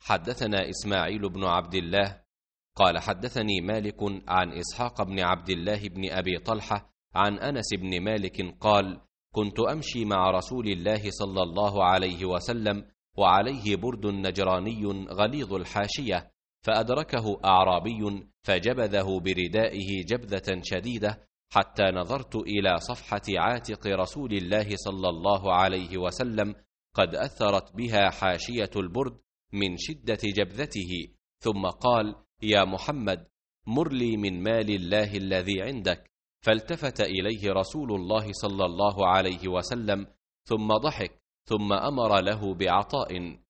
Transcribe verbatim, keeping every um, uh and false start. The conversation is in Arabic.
حدثنا إسماعيل بن عبد الله قال حدثني مالك عن إسحاق بن عبد الله بن أبي طلحة عن أنس بن مالك قال: كنت أمشي مع رسول الله صلى الله عليه وسلم وعليه برد نجراني غليظ الحاشية، فأدركه أعرابي فجبذه بردائه جبذة شديدة، حتى نظرت إلى صفحة عاتق رسول الله صلى الله عليه وسلم قد أثرت بها حاشية البرد من شدة جبذته، ثم قال: يا محمد، مر لي من مال الله الذي عندك. فالتفت إليه رسول الله صلى الله عليه وسلم ثم ضحك، ثم أمر له بعطاء.